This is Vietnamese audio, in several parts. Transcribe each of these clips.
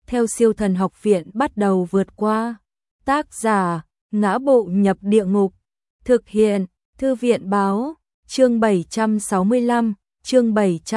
theo Siêu Thần Học Viện bắt đầu vượt qua. Tác giả: Ngã Bộ Nhập Địa Ngục. Thực hiện: Thư viện báo. Chương 765, chương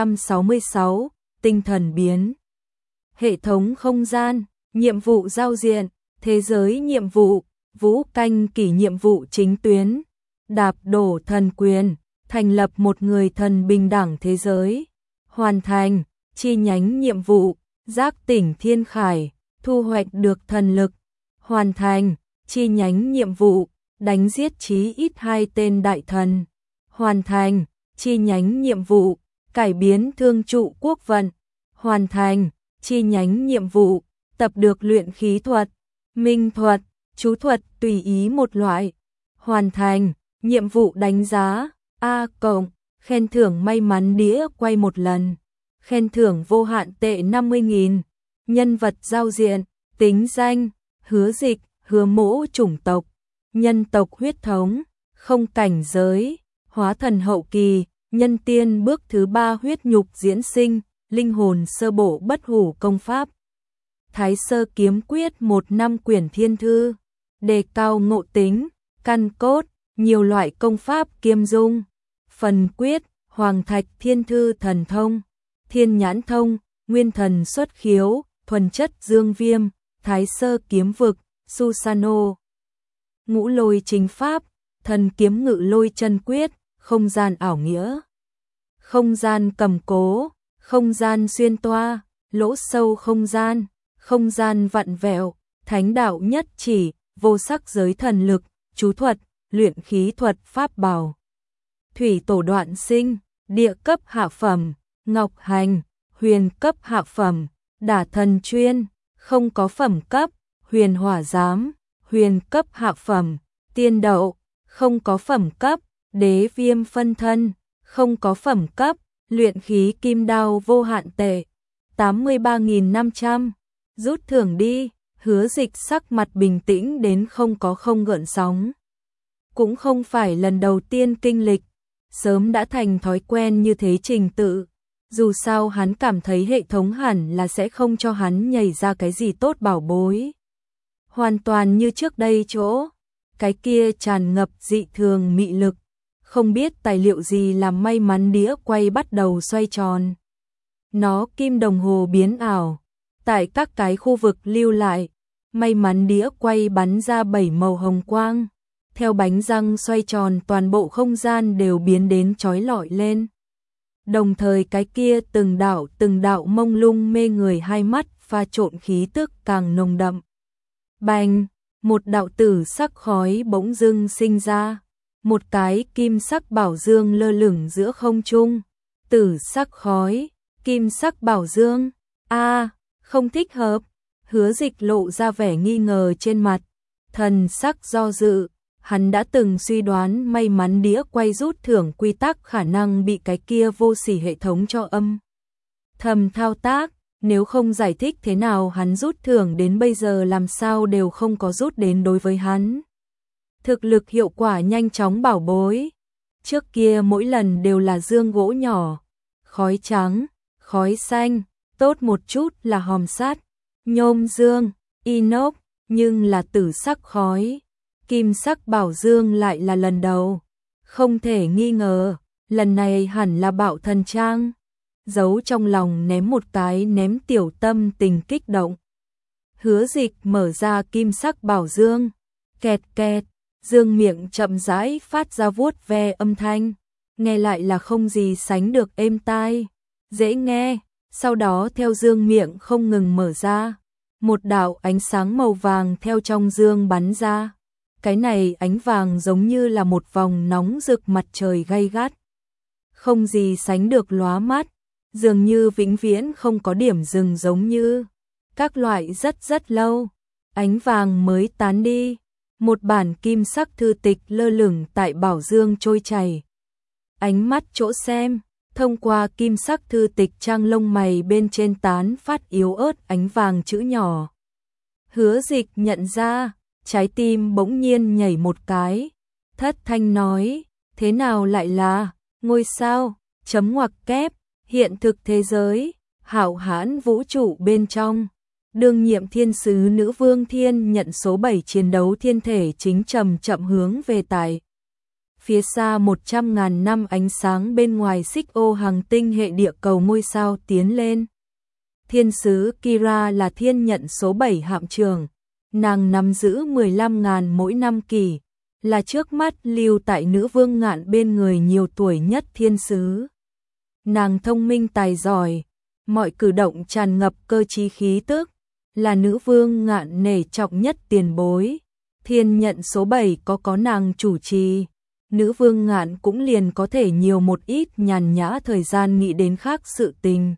766, tinh thần biến. Hệ thống không gian, nhiệm vụ giao diện, thế giới nhiệm vụ, Vũ Canh Kỷ nhiệm vụ chính tuyến, đạp đổ thần quyền, thành lập một người thần bình đẳng thế giới. Hoàn thành, chi nhánh nhiệm vụ, giác tỉnh thiên khải, thu hoạch được thần lực. Hoàn thành, chi nhánh nhiệm vụ, đánh giết chí ít 2 tên đại thần. Hoàn thành, chi nhánh nhiệm vụ, cải biến thương trụ quốc vận. Hoàn thành, chi nhánh nhiệm vụ, tập được luyện khí thuật, minh thuật, chú thuật tùy ý một loại. Hoàn thành, nhiệm vụ đánh giá A+, khen thưởng may mắn đĩa quay một lần, khen thưởng vô hạn tệ 50.000. Nhân vật giao diện, tính danh, Hứa Dịch, Hứa Mỗ chủng tộc, nhân tộc huyết thống, không cảnh giới, hóa thần hậu kỳ, nhân tiên bước thứ 3 huyết nhục diễn sinh, linh hồn sơ bộ bất hủ công pháp. Thái Sơ Kiếm Quyết 1 năm quyển thiên thư, đề cao ngộ tính, căn cốt, nhiều loại công pháp kiêm dung. Phần quyết, Hoàng Thạch Thiên Thư Thần Thông, Thiên Nhãn Thông, Nguyên Thần Xuất Khiếu, Thuần Chất Dương Viêm, Thái Sơ Kiếm Vực, Susano. Ngũ Lôi Chính Pháp, Thần Kiếm Ngự Lôi Chân Quyết, không gian ảo nghĩa, không gian cầm cố, không gian xuyên toa, lỗ sâu không gian vặn vẹo, thánh đạo nhất chỉ, vô sắc giới thần lực, chú thuật, luyện khí thuật pháp bảo. Thủy tổ đoạn sinh, địa cấp hạ phẩm, ngọc hành, huyền cấp hạ phẩm, đả thần chuyên, không có phẩm cấp, huyền hỏa giám, huyền cấp hạ phẩm, tiên đậu, không có phẩm cấp, đế viêm phân thân, không có phẩm cấp, luyện khí kim đao vô hạn tệ, 83.500. Rút thưởng đi. Hứa Dịch sắc mặt bình tĩnh đến không gợn sóng. Cũng không phải lần đầu tiên kinh lịch, sớm đã thành thói quen như thế trình tự. Dù sao hắn cảm thấy hệ thống hẳn là sẽ không cho hắn nhảy ra cái gì tốt bảo bối. Hoàn toàn như trước đây chỗ, cái kia tràn ngập dị thường mị lực, không biết tài liệu gì làm may mắn đĩa quay bắt đầu xoay tròn. Nó kim đồng hồ biến ảo, tại các cái khu vực lưu lại, may mắn đĩa quay bắn ra 7 màu hồng quang. Theo bánh răng xoay tròn toàn bộ không gian đều biến đến chói lọi lên. Đồng thời cái kia từng đạo mông lung mê người hai mắt pha trộn khí tức càng nồng đậm. Bành, một đạo tử sắc khói bỗng dưng sinh ra. Một cái kim sắc bảo dương lơ lửng giữa không trung. Tử sắc khói, kim sắc bảo dương. Không thích hợp. Hứa Dịch lộ ra vẻ nghi ngờ trên mặt. Thần sắc do dự. Hắn đã từng suy đoán may mắn đĩa quay rút thưởng quy tắc khả năng bị cái kia vô sỉ hệ thống cho âm thầm thao tác, nếu không giải thích thế nào hắn rút thưởng đến bây giờ làm sao đều không có rút đến đối với hắn. Thực lực hiệu quả nhanh chóng bảo bối, trước kia mỗi lần đều là dương gỗ nhỏ, khói trắng, khói xanh, tốt một chút là hòm sắt, nhôm dương, inox, nhưng là tử sắc khói. Kim sắc bảo dương lại là lần đầu. Không thể nghi ngờ, lần này hẳn là Bạo Thần Trang. Giấu trong lòng ném một cái ném tiểu tâm tình kích động. Hứa Dịch mở ra kim sắc bảo dương. Kẹt kẹt, dương miệng chậm rãi phát ra vuốt ve âm thanh. Nghe lại là không gì sánh được êm tai. Dễ nghe, sau đó theo dương miệng không ngừng mở ra. Một đạo ánh sáng màu vàng theo trong dương bắn ra. Cái này ánh vàng giống như là một vòng nóng rực mặt trời gay gắt. Không gì sánh được lóa mắt, dường như vĩnh viễn không có điểm dừng giống như các loại rất lâu. Ánh vàng mới tán đi, một bản kim sắc thư tịch lơ lửng tại bảo dương trôi chảy. Ánh mắt chỗ xem, thông qua kim sắc thư tịch trang lông mày bên trên tán phát yếu ớt ánh vàng chữ nhỏ. Hứa Dịch nhận ra, trái tim bỗng nhiên nhảy một cái, thất thanh nói, thế nào lại là ngôi sao, chấm ngoặc kép, hiện thực thế giới, hạo hãn vũ trụ bên trong, Đương nhiệm thiên sứ nữ vương thiên nhận số 7 chiến đấu thiên thể chính chậm chậm hướng về tại. Phía xa 100.000 năm ánh sáng bên ngoài xích ô hành tinh hệ địa cầu ngôi sao tiến lên. Thiên sứ Kira là thiên nhận số 7 hạm trưởng. Nàng nắm giữ 15.000 mỗi năm kỳ, là trước mắt lưu tại nữ vương Ngạn bên người nhiều tuổi nhất thiên sứ. Nàng thông minh tài giỏi, mọi cử động tràn ngập cơ trí khí tức, là nữ vương Ngạn nể trọng nhất tiền bối. Thiên nhận số 7 có nàng chủ trì, nữ vương Ngạn cũng liền có thể nhiều một ít nhàn nhã thời gian nghĩ đến khác sự tình.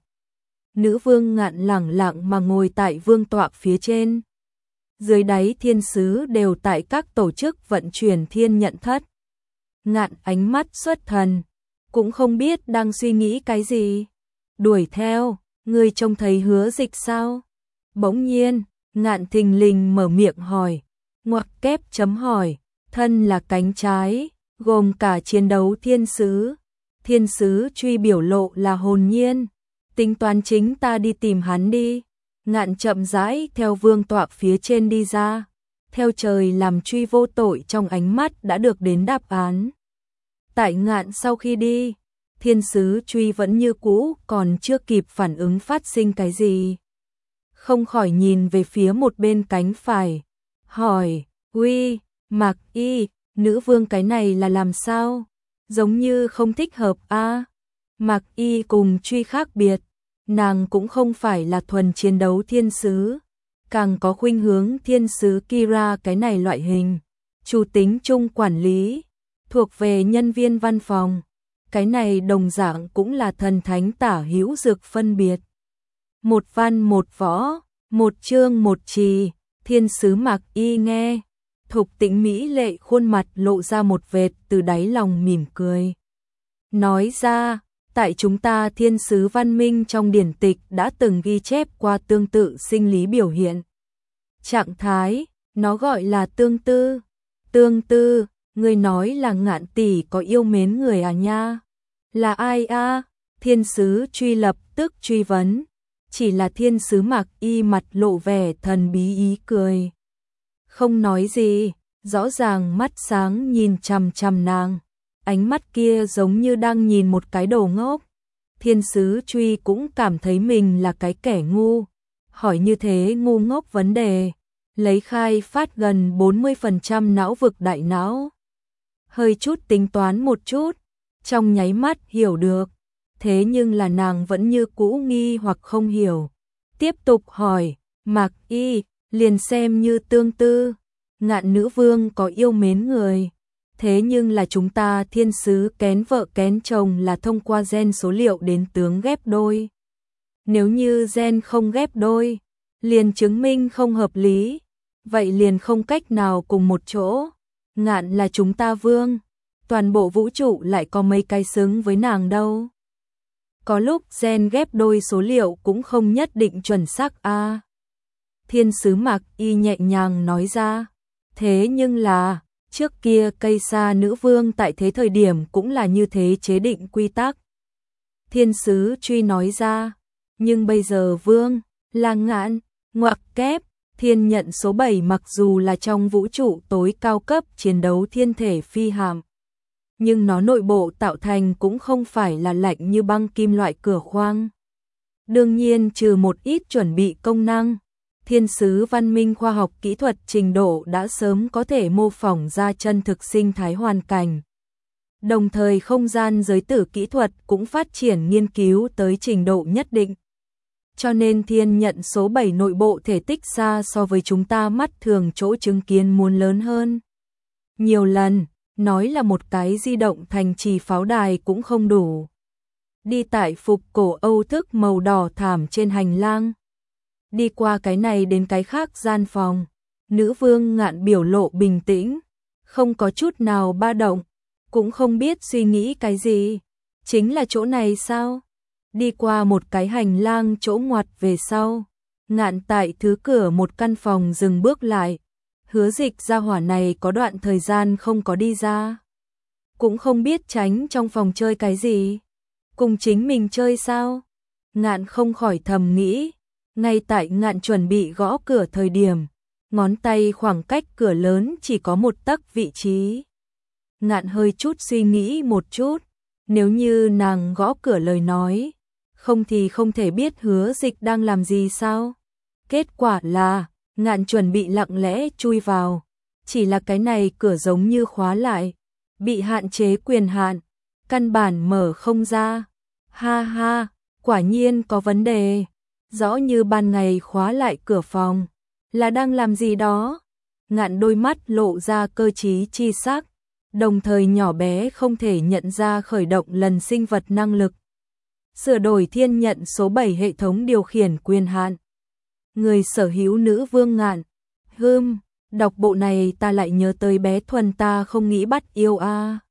Nữ vương Ngạn lẳng lặng mà ngồi tại vương tọa phía trên. Dưới đáy thiên sứ đều tại các tổ chức vận chuyển thiên nhận thất. Ngạn ánh mắt xuất thần, cũng không biết đang suy nghĩ cái gì. Đuổi theo, ngươi trông thấy Hứa Dịch sao? Bỗng nhiên, Ngạn thình lình mở miệng hỏi. Ngoặc kép chấm hỏi, thân là cánh trái, gồm cả chiến đấu thiên sứ. Thiên sứ truy biểu lộ là hồn nhiên. Tính toán chính ta đi tìm hắn đi. Ngạn chậm rãi theo vương tọa phía trên đi ra. Theo trời làm truy vô tội trong ánh mắt đã được đến đáp án. Tại Ngạn sau khi đi, thiên sứ truy vẫn như cũ, còn chưa kịp phản ứng phát sinh cái gì. Không khỏi nhìn về phía một bên cánh phải. Hỏi, uy, Mạc Y, nữ vương cái này là làm sao? Giống như không thích hợp a. Mạc Y cùng truy khác biệt. Nàng cũng không phải là thuần chiến đấu thiên sứ, càng có khuynh hướng thiên sứ Kira cái này loại hình. Chủ tính chung quản lý, thuộc về nhân viên văn phòng. Cái này đồng dạng cũng là thần thánh tả hữu dược phân biệt. Một văn một võ, một chương một trì, thiên sứ Mạc Y nghe. Thục tĩnh mỹ lệ khuôn mặt lộ ra một vệt từ đáy lòng mỉm cười. Nói ra, tại chúng ta thiên sứ văn minh trong điển tịch đã từng ghi chép qua tương tự sinh lý biểu hiện. Trạng thái, nó gọi là tương tư. Tương tư, người nói là Ngạn tỷ có yêu mến người à nha? Là ai a? Thiên sứ truy lập tức truy vấn. Chỉ là thiên sứ Mạc Y mặt lộ vẻ thần bí ý cười. Không nói gì, rõ ràng mắt sáng nhìn chằm chằm nàng. Ánh mắt kia giống như đang nhìn một cái đồ ngốc. Thiên sứ truy cũng cảm thấy mình là cái kẻ ngu. Hỏi như thế ngu ngốc vấn đề. Lấy khai phát gần 40% não vực đại não. Hơi chút tính toán một chút. Trong nháy mắt hiểu được. Thế nhưng là nàng vẫn như cũ nghi hoặc không hiểu. Tiếp tục hỏi. Mạc Y, liền xem như tương tư. Ngạn nữ vương có yêu mến người. Thế nhưng là chúng ta thiên sứ kén vợ kén chồng là thông qua gen số liệu đến tướng ghép đôi. Nếu như gen không ghép đôi, liền chứng minh không hợp lý, vậy liền không cách nào cùng một chỗ. Ngạn là chúng ta vương, toàn bộ vũ trụ lại có mấy cái xứng với nàng đâu. Có lúc gen ghép đôi số liệu cũng không nhất định chuẩn xác a. Thiên sứ Mạc Y nhẹ nhàng nói ra, thế nhưng là trước kia cây sa nữ vương tại thế thời điểm cũng là như thế chế định quy tắc. Thiên sứ truy nói ra, nhưng bây giờ vương, là Ngạn, ngoặc kép, thiên nhận số 7 mặc dù là trong vũ trụ tối cao cấp chiến đấu thiên thể phi hạm. Nhưng nó nội bộ tạo thành cũng không phải là lạnh như băng kim loại cửa khoang. Đương nhiên trừ một ít chuẩn bị công năng. Thiên sứ văn minh khoa học kỹ thuật trình độ đã sớm có thể mô phỏng ra chân thực sinh thái hoàn cảnh. Đồng thời không gian giới tử kỹ thuật cũng phát triển nghiên cứu tới trình độ nhất định. Cho nên thiên nhận số 7 nội bộ thể tích xa so với chúng ta mắt thường chỗ chứng kiến muốn lớn hơn. Nhiều lần, nói là một cái di động thành trì pháo đài cũng không đủ. Đi tại phục cổ Âu thức màu đỏ thảm trên hành lang. Đi qua cái này đến cái khác gian phòng, nữ vương Ngạn biểu lộ bình tĩnh, không có chút nào ba động, cũng không biết suy nghĩ cái gì. Chính là chỗ này sao? Đi qua một cái hành lang chỗ ngoặt về sau, Ngạn tại thứ cửa một căn phòng dừng bước lại. Hứa Dịch gia hỏa này có đoạn thời gian không có đi ra. Cũng không biết tránh trong phòng chơi cái gì. Cùng chính mình chơi sao? Ngạn không khỏi thầm nghĩ. Ngay tại Ngạn chuẩn bị gõ cửa thời điểm, ngón tay khoảng cách cửa lớn chỉ có một tấc vị trí. Ngạn hơi chút suy nghĩ một chút, nếu như nàng gõ cửa lời nói, không thì không thể biết Hứa Dịch đang làm gì sao? Kết quả là, Ngạn chuẩn bị lặng lẽ chui vào, chỉ là cái này cửa giống như khóa lại, bị hạn chế quyền hạn, căn bản mở không ra. Ha ha, quả nhiên có vấn đề, rõ như ban ngày khóa lại cửa phòng, là đang làm gì đó? Ngạn đôi mắt lộ ra cơ trí chi sắc, đồng thời nhỏ bé không thể nhận ra khởi động lần sinh vật năng lực. Sửa đổi thiên nhận số 7 hệ thống điều khiển quyền hạn. Người sở hữu nữ vương Ngạn. Đọc bộ này ta lại nhớ tới bé Thuần ta không nghĩ bắt yêu a.